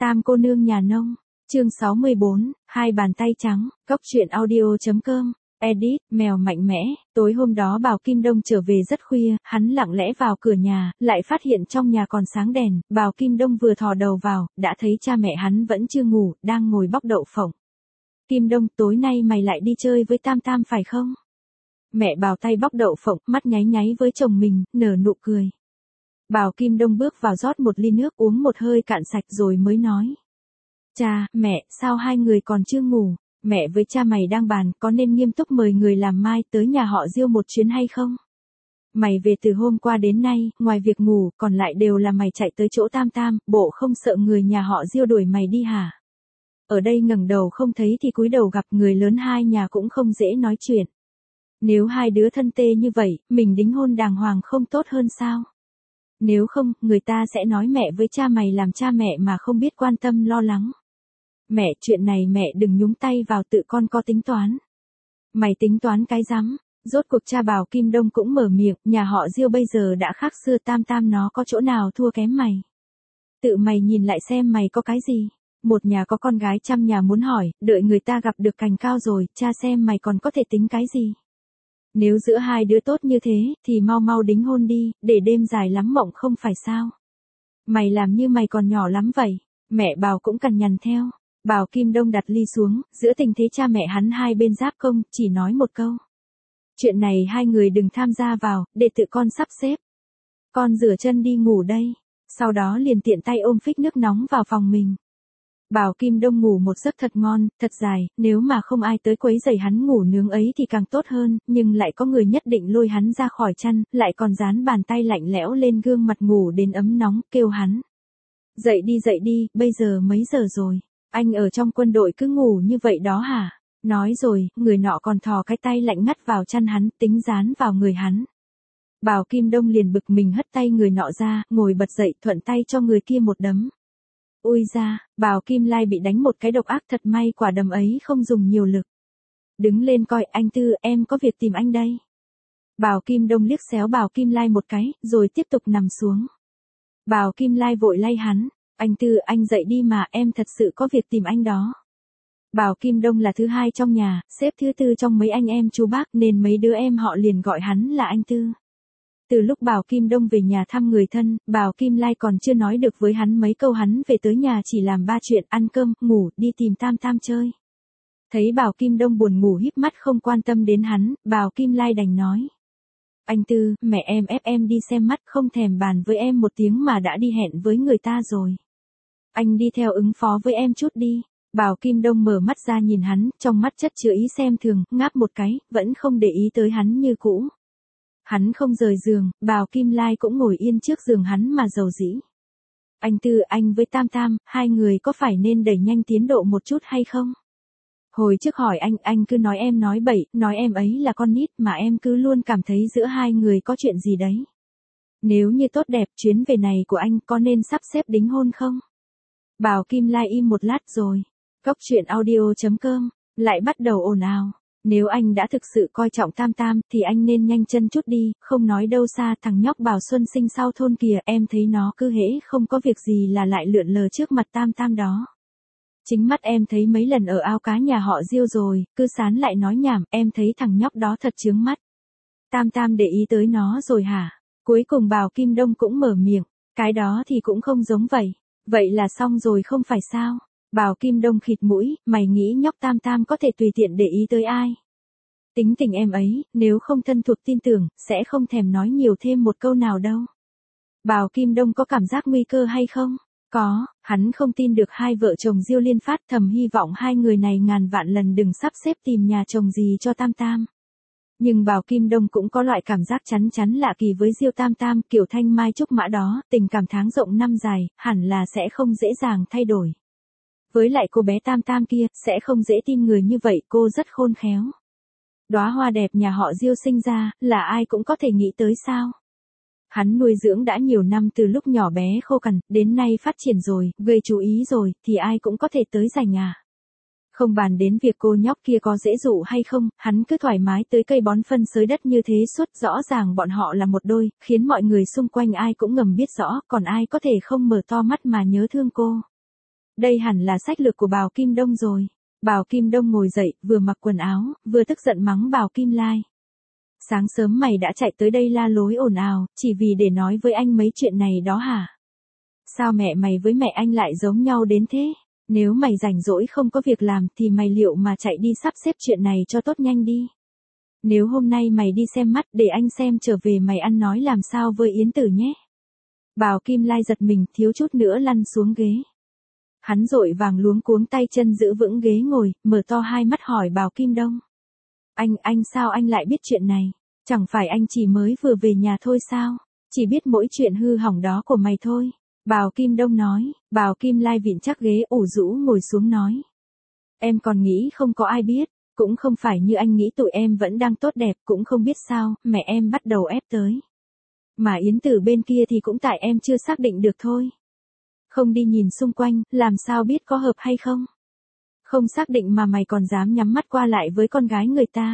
Tam cô nương nhà nông, chương 64, hai bàn tay trắng, Cóc truyện audio.com, edit, mèo mạnh mẽ. Tối hôm đó Bảo Kim Đông trở về rất khuya, hắn lặng lẽ vào cửa nhà, lại phát hiện trong nhà còn sáng đèn. Bảo Kim Đông vừa thò đầu vào, đã thấy cha mẹ hắn vẫn chưa ngủ, đang ngồi bóc đậu phộng. Kim Đông, tối nay mày lại đi chơi với Tam Tam phải không? Mẹ Bảo tay bóc đậu phộng, mắt nháy nháy với chồng mình, nở nụ cười. Bảo Kim Đông bước vào rót một ly nước uống một hơi cạn sạch rồi mới nói. Cha, mẹ, sao hai người còn chưa ngủ? Mẹ với cha mày đang bàn, có nên nghiêm túc mời người làm mai tới nhà họ Diêu một chuyến hay không? Mày về từ hôm qua đến nay, ngoài việc ngủ, còn lại đều là mày chạy tới chỗ Tam Tam, bộ không sợ người nhà họ Diêu đuổi mày đi hả? Ở đây ngẩng đầu không thấy thì cúi đầu gặp, người lớn hai nhà cũng không dễ nói chuyện. Nếu hai đứa thân tê như vậy, mình đính hôn đàng hoàng không tốt hơn sao? Nếu không, người ta sẽ nói mẹ với cha mày làm cha mẹ mà không biết quan tâm lo lắng. Mẹ, chuyện này mẹ đừng nhúng tay vào, tự con có tính toán. Mày tính toán cái rắm? Rốt cuộc cha Bảo Kim Đông cũng mở miệng, nhà họ Diêu bây giờ đã khác xưa, Tam Tam nó có chỗ nào thua kém mày. Tự mày nhìn lại xem mày có cái gì. Một nhà có con gái trăm nhà muốn hỏi, đợi người ta gặp được cành cao rồi, cha xem mày còn có thể tính cái gì. Nếu giữa hai đứa tốt như thế, thì mau mau đính hôn đi, để đêm dài lắm mộng không phải sao. Mày làm như mày còn nhỏ lắm vậy. Mẹ Bảo cũng cằn nhằn theo. Bảo Kim Đông đặt ly xuống, giữa tình thế cha mẹ hắn hai bên giáp công, chỉ nói một câu. Chuyện này hai người đừng tham gia vào, để tự con sắp xếp. Con rửa chân đi ngủ đây. Sau đó liền tiện tay ôm phích nước nóng vào phòng mình. Bảo Kim Đông ngủ một giấc thật ngon, thật dài, nếu mà không ai tới quấy rầy hắn ngủ nướng ấy thì càng tốt hơn, nhưng lại có người nhất định lôi hắn ra khỏi chăn, lại còn dán bàn tay lạnh lẽo lên gương mặt ngủ đến ấm nóng, kêu hắn. Dậy đi, bây giờ mấy giờ rồi? Anh ở trong quân đội cứ ngủ như vậy đó hả? Nói rồi, người nọ còn thò cái tay lạnh ngắt vào chăn hắn, tính dán vào người hắn. Bảo Kim Đông liền bực mình hất tay người nọ ra, ngồi bật dậy, thuận tay cho người kia một đấm. Ui da, Bảo Kim Lai bị đánh một cái độc ác, thật may quả đấm ấy không dùng nhiều lực. Đứng lên coi, anh Tư, em có việc tìm anh đây. Bảo Kim Đông liếc xéo Bảo Kim Lai một cái, rồi tiếp tục nằm xuống. Bảo Kim Lai vội lay hắn, anh Tư, anh dậy đi mà, em thật sự có việc tìm anh đó. Bảo Kim Đông là thứ hai trong nhà, xếp thứ tư trong mấy anh em chú bác, nên mấy đứa em họ liền gọi hắn là anh Tư. Từ lúc Bảo Kim Đông về nhà thăm người thân, Bảo Kim Lai còn chưa nói được với hắn mấy câu, hắn về tới nhà chỉ làm ba chuyện: ăn cơm, ngủ, đi tìm Tam Tam chơi. Thấy Bảo Kim Đông buồn ngủ híp mắt không quan tâm đến hắn, Bảo Kim Lai đành nói. Anh Tư, mẹ em ép em đi xem mắt, không thèm bàn với em một tiếng mà đã đi hẹn với người ta rồi. Anh đi theo ứng phó với em chút đi. Bảo Kim Đông mở mắt ra nhìn hắn, trong mắt chất chứa ý xem thường, ngáp một cái, vẫn không để ý tới hắn như cũ. Hắn không rời giường, Bảo Kim Lai cũng ngồi yên trước giường hắn mà rầu rĩ. Anh Tư, anh với Tam Tam, hai người có phải nên đẩy nhanh tiến độ một chút hay không? Hồi trước hỏi anh cứ nói em nói bậy, nói em ấy là con nít, mà em cứ luôn cảm thấy giữa hai người có chuyện gì đấy. Nếu như tốt đẹp, chuyến về này của anh có nên sắp xếp đính hôn không? Bảo Kim Lai im một lát rồi. Cóc truyện audio.com, lại bắt đầu ồn ào. Nếu anh đã thực sự coi trọng Tam Tam, thì anh nên nhanh chân chút đi, không nói đâu xa, thằng nhóc Bảo Xuân Sinh sau thôn kìa, em thấy nó cứ hễ không có việc gì là lại lượn lờ trước mặt Tam Tam đó. Chính mắt em thấy mấy lần ở ao cá nhà họ Diêu rồi, cứ sán lại nói nhảm, em thấy thằng nhóc đó thật chướng mắt. Tam Tam để ý tới nó rồi hả? Cuối cùng Bảo Kim Đông cũng mở miệng, cái đó thì cũng không giống vậy. Vậy là xong rồi không phải sao? Bảo Kim Đông khịt mũi, mày nghĩ nhóc Tam Tam có thể tùy tiện để ý tới ai? Tính tình em ấy, nếu không thân thuộc tin tưởng, sẽ không thèm nói nhiều thêm một câu nào đâu. Bảo Kim Đông có cảm giác nguy cơ hay không? Có, hắn không tin được hai vợ chồng Diêu Liên Phát, thầm hy vọng hai người này ngàn vạn lần đừng sắp xếp tìm nhà chồng gì cho Tam Tam. Nhưng Bảo Kim Đông cũng có loại cảm giác chắn lạ kỳ với Diêu Tam Tam, kiểu thanh mai trúc mã đó, tình cảm tháng rộng năm dài, hẳn là sẽ không dễ dàng thay đổi. Với lại cô bé Tam Tam kia, sẽ không dễ tin người như vậy, cô rất khôn khéo. Đóa hoa đẹp nhà họ Diêu sinh ra, là ai cũng có thể nghĩ tới sao. Hắn nuôi dưỡng đã nhiều năm, từ lúc nhỏ bé khô cằn, đến nay phát triển rồi, gây chú ý rồi, thì ai cũng có thể tới giành à. Không bàn đến việc cô nhóc kia có dễ dụ hay không, hắn cứ thoải mái tới cây bón phân xới đất như thế suốt, rõ ràng bọn họ là một đôi, khiến mọi người xung quanh ai cũng ngầm biết rõ, còn ai có thể không mở to mắt mà nhớ thương cô. Đây hẳn là sách lược của Bào Kim Đông rồi. Bào Kim Đông ngồi dậy, vừa mặc quần áo, vừa tức giận mắng Bào Kim Lai. Sáng sớm mày đã chạy tới đây la lối ồn ào, chỉ vì để nói với anh mấy chuyện này đó hả? Sao mẹ mày với mẹ anh lại giống nhau đến thế? Nếu mày rảnh rỗi không có việc làm thì mày liệu mà chạy đi sắp xếp chuyện này cho tốt nhanh đi. Nếu hôm nay mày đi xem mắt để anh xem trở về mày ăn nói làm sao với Yến Tử nhé. Bào Kim Lai giật mình thiếu chút nữa lăn xuống ghế. Hắn vội vàng luống cuống tay chân giữ vững ghế ngồi, mở to hai mắt hỏi Bào Kim Đông. Anh sao anh lại biết chuyện này? Chẳng phải anh chỉ mới vừa về nhà thôi sao? Chỉ biết mỗi chuyện hư hỏng đó của mày thôi. Bào Kim Đông nói, Bào Kim Lai vịn chắc ghế ủ rũ ngồi xuống nói. Em còn nghĩ không có ai biết, cũng không phải như anh nghĩ tụi em vẫn đang tốt đẹp, cũng không biết sao, mẹ em bắt đầu ép tới. Mà Yến Tử bên kia thì cũng tại em chưa xác định được thôi. Không đi nhìn xung quanh, làm sao biết có hợp hay không? Không xác định mà mày còn dám nhắm mắt qua lại với con gái người ta.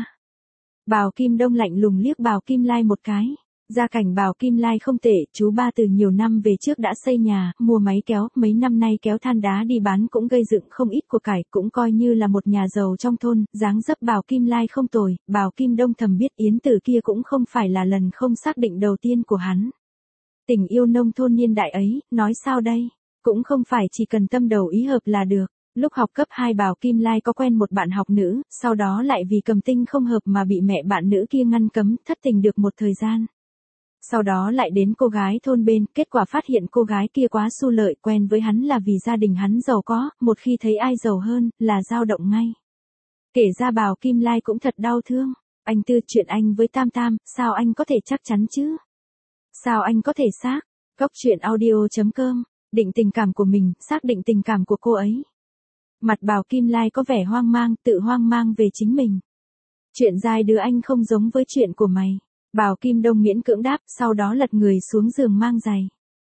Bào Kim Đông lạnh lùng liếc Bào Kim Lai một cái. Gia cảnh Bào Kim Lai không tệ, chú ba từ nhiều năm về trước đã xây nhà, mua máy kéo, mấy năm nay kéo than đá đi bán cũng gây dựng không ít của cải, cũng coi như là một nhà giàu trong thôn, dáng dấp Bào Kim Lai không tồi, Bào Kim Đông thầm biết Yến Tử kia cũng không phải là lần không xác định đầu tiên của hắn. Tình yêu nông thôn niên đại ấy, nói sao đây? Cũng không phải chỉ cần tâm đầu ý hợp là được. Lúc học cấp 2 Bào Kim Lai có quen một bạn học nữ, sau đó lại vì cầm tinh không hợp mà bị mẹ bạn nữ kia ngăn cấm, thất tình được một thời gian. Sau đó lại đến cô gái thôn bên, kết quả phát hiện cô gái kia quá xu lợi, quen với hắn là vì gia đình hắn giàu có, một khi thấy ai giàu hơn, là dao động ngay. Kể ra Bào Kim Lai cũng thật đau thương. Anh Tư, chuyện anh với Tam Tam, sao anh có thể chắc chắn chứ? Sao anh có thể xác? Góc truyện audio.com, định tình cảm của mình, xác định tình cảm của cô ấy. Mặt Bào Kim Lai có vẻ hoang mang, tự hoang mang về chính mình. Chuyện dài đứa anh không giống với chuyện của mày. Bào Kim Đông miễn cưỡng đáp, sau đó lật người xuống giường mang giày.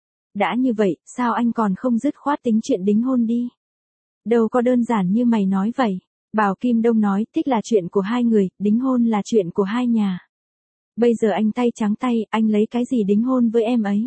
Đã như vậy, sao anh còn không dứt khoát tính chuyện đính hôn đi? Đâu có đơn giản như mày nói vậy. Bào Kim Đông nói, thích là chuyện của hai người, đính hôn là chuyện của hai nhà. Bây giờ anh tay trắng tay, anh lấy cái gì đính hôn với em ấy?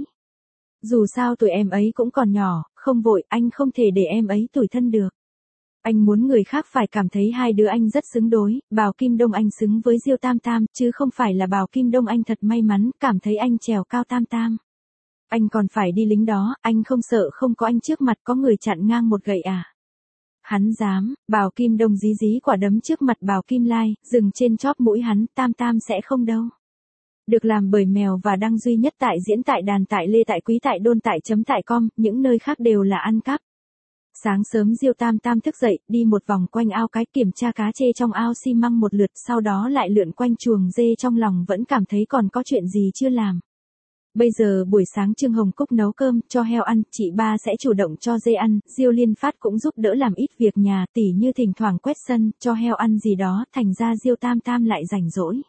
Dù sao tuổi em ấy cũng còn nhỏ, không vội, anh không thể để em ấy tủi thân được. Anh muốn người khác phải cảm thấy hai đứa anh rất xứng đối, Bào Kim Đông anh xứng với Diêu Tam Tam, chứ không phải là Bào Kim Đông anh thật may mắn, cảm thấy anh trèo cao Tam Tam. Anh còn phải đi lính đó, anh không sợ không có anh trước mặt có người chặn ngang một gậy à? Hắn dám, Bào Kim Đông dí dí quả đấm trước mặt Bào Kim Lai, dừng trên chóp mũi hắn, Tam Tam sẽ không đâu. Được làm bởi Mèo và đăng duy nhất tại diễn tại đàn tại Lê tại Quý tại Đôn tại chấm tại com, những nơi khác đều là ăn cắp. Sáng sớm Diêu Tam Tam thức dậy, đi một vòng quanh ao cái kiểm tra cá trê trong ao xi măng một lượt, sau đó lại lượn quanh chuồng dê, trong lòng vẫn cảm thấy còn có chuyện gì chưa làm. Bây giờ buổi sáng Trương Hồng Cúc nấu cơm, cho heo ăn, chị ba sẽ chủ động cho dê ăn, Diêu Liên Phát cũng giúp đỡ làm ít việc nhà, tỉ như thỉnh thoảng quét sân, cho heo ăn gì đó, thành ra Diêu Tam Tam lại rảnh rỗi.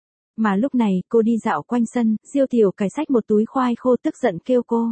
Mà lúc này, cô đi dạo quanh sân, Diêu Tiểu Cải xách một túi khoai khô tức giận kêu cô.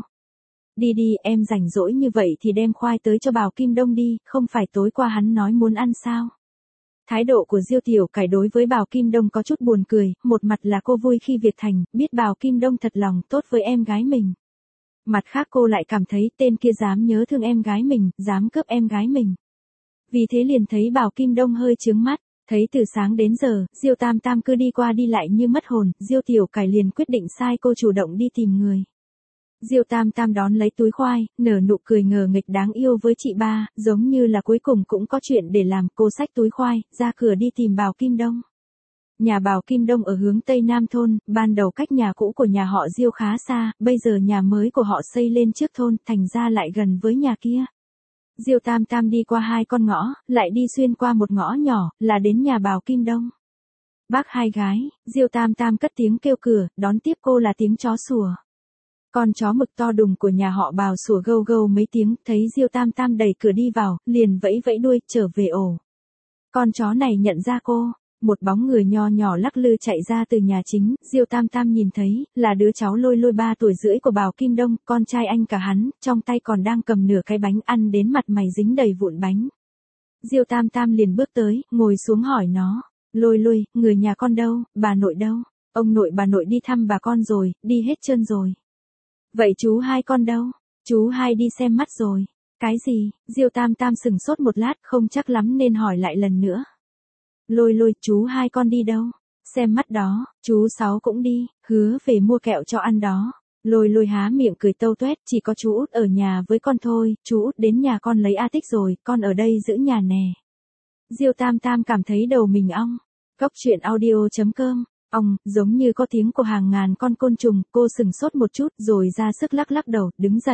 Đi đi, em rảnh rỗi như vậy thì đem khoai tới cho Bào Kim Đông đi, không phải tối qua hắn nói muốn ăn sao? Thái độ của Diêu Tiểu Cải đối với Bào Kim Đông có chút buồn cười, một mặt là cô vui khi việc thành, biết Bào Kim Đông thật lòng tốt với em gái mình. Mặt khác cô lại cảm thấy tên kia dám nhớ thương em gái mình, dám cướp em gái mình. Vì thế liền thấy Bào Kim Đông hơi chướng mắt, thấy từ sáng đến giờ, Diêu Tam Tam cứ đi qua đi lại như mất hồn, Diêu Tiểu Cải liền quyết định sai cô chủ động đi tìm người. Diêu Tam Tam đón lấy túi khoai, nở nụ cười ngờ nghịch đáng yêu với chị ba, giống như là cuối cùng cũng có chuyện để làm, cô xách túi khoai, ra cửa đi tìm Bào Kim Đông. Nhà Bào Kim Đông ở hướng Tây Nam thôn, ban đầu cách nhà cũ của nhà họ Diêu khá xa, bây giờ nhà mới của họ xây lên trước thôn, thành ra lại gần với nhà kia. Diêu Tam Tam đi qua hai con ngõ, lại đi xuyên qua một ngõ nhỏ, là đến nhà Bào Kim Đông. Bác hai gái, Diêu Tam Tam cất tiếng kêu cửa, đón tiếp cô là tiếng chó sủa. Con chó mực to đùng của nhà họ Bào sủa gâu gâu mấy tiếng, thấy Diêu Tam Tam đẩy cửa đi vào, liền vẫy vẫy đuôi, trở về ổ. Con chó này nhận ra cô, một bóng người nho nhỏ lắc lư chạy ra từ nhà chính, Diêu Tam Tam nhìn thấy, là đứa cháu Lôi Lôi 3 tuổi rưỡi của Bào Kim Đông, con trai anh cả hắn, trong tay còn đang cầm nửa cái bánh, ăn đến mặt mày dính đầy vụn bánh. Diêu Tam Tam liền bước tới, ngồi xuống hỏi nó, Lôi Lôi, người nhà con đâu, bà nội đâu? Ông nội bà nội đi thăm bà con rồi, đi hết trơn rồi. Vậy chú hai con đâu? Chú hai đi xem mắt rồi. Cái gì? Diêu Tam Tam sừng sốt một lát, không chắc lắm nên hỏi lại lần nữa. Lôi Lôi, chú hai con đi đâu? Xem mắt đó, chú Sáu cũng đi, hứa về mua kẹo cho ăn đó. Lôi Lôi há miệng cười tâu tuét, chỉ có chú Út ở nhà với con thôi, chú Út đến nhà con lấy A Tích rồi, con ở đây giữ nhà nè. Diêu Tam Tam cảm thấy đầu mình ong. Cốc truyện audio.com, ong, giống như có tiếng của hàng ngàn con côn trùng, cô sừng sốt một chút rồi ra sức lắc lắc đầu, đứng dậy.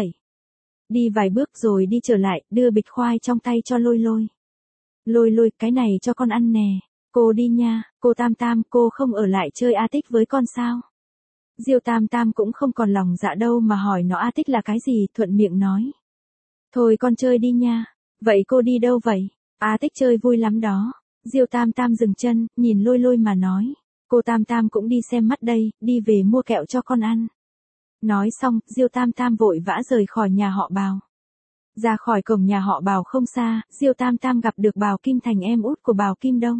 Đi vài bước rồi đi trở lại, đưa bịch khoai trong tay cho Lôi Lôi. Lôi Lôi, cái này cho con ăn nè. Cô đi nha, cô Tam Tam, cô không ở lại chơi A Tích với con sao? Diêu Tam Tam cũng không còn lòng dạ đâu mà hỏi nó A Tích là cái gì, thuận miệng nói. Thôi con chơi đi nha. Vậy cô đi đâu vậy? A Tích chơi vui lắm đó. Diêu Tam Tam dừng chân, nhìn Lôi Lôi mà nói. Cô Tam Tam cũng đi xem mắt đây, đi về mua kẹo cho con ăn. Nói xong, Diêu Tam Tam vội vã rời khỏi nhà họ Bào. Ra khỏi cổng nhà họ Bào không xa, Diêu Tam Tam gặp được Bào Kim Thành, em út của Bào Kim Đông.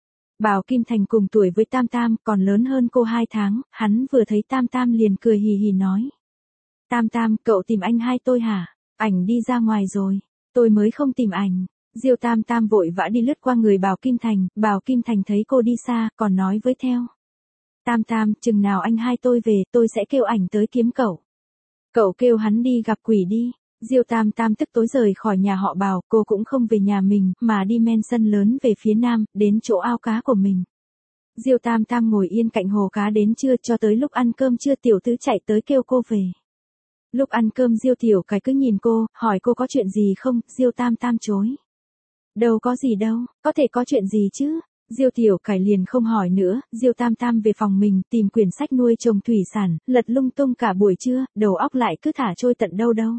Bào Kim Thành cùng tuổi với Tam Tam, còn lớn hơn cô 2 tháng, hắn vừa thấy Tam Tam liền cười hì hì nói. Tam Tam, cậu tìm anh hai tôi hả? Ảnh đi ra ngoài rồi. Tôi mới không tìm ảnh. Diêu Tam Tam vội vã đi lướt qua người Bào Kim Thành thấy cô đi xa, còn nói với theo. Tam Tam, chừng nào anh hai tôi về, tôi sẽ kêu ảnh tới kiếm cậu. Cậu kêu hắn đi gặp quỷ đi. Diêu Tam Tam tức tối rời khỏi nhà họ Bào, cô cũng không về nhà mình, mà đi men sân lớn về phía nam, đến chỗ ao cá của mình. Diêu Tam Tam ngồi yên cạnh hồ cá đến trưa, cho tới lúc ăn cơm trưa Tiểu Tứ chạy tới kêu cô về. Lúc ăn cơm Diêu Tiểu Cái cứ nhìn cô, hỏi cô có chuyện gì không, Diêu Tam Tam chối. Đâu có gì đâu, có thể có chuyện gì chứ. Diêu Tiểu Cải liền không hỏi nữa, Diêu Tam Tam về phòng mình tìm quyển sách nuôi trồng thủy sản, lật lung tung cả buổi trưa, đầu óc lại cứ thả trôi tận đâu đâu.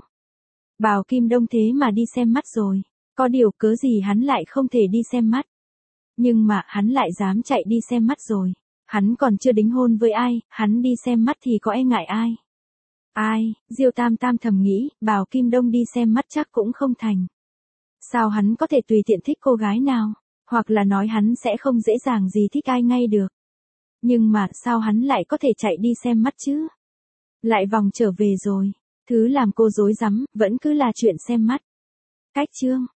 Bào Kim Đông thế mà đi xem mắt rồi, có điều cớ gì hắn lại không thể đi xem mắt. Nhưng mà hắn lại dám chạy đi xem mắt rồi, hắn còn chưa đính hôn với ai, hắn đi xem mắt thì có e ngại ai. Ai, Diêu Tam Tam thầm nghĩ, Bào Kim Đông đi xem mắt chắc cũng không thành. Sao hắn có thể tùy tiện thích cô gái nào? Hoặc là nói hắn sẽ không dễ dàng gì thích ai ngay được. Nhưng mà sao hắn lại có thể chạy đi xem mắt chứ? Lại vòng trở về rồi. Thứ làm cô rối rắm, vẫn cứ là chuyện xem mắt. Cách chương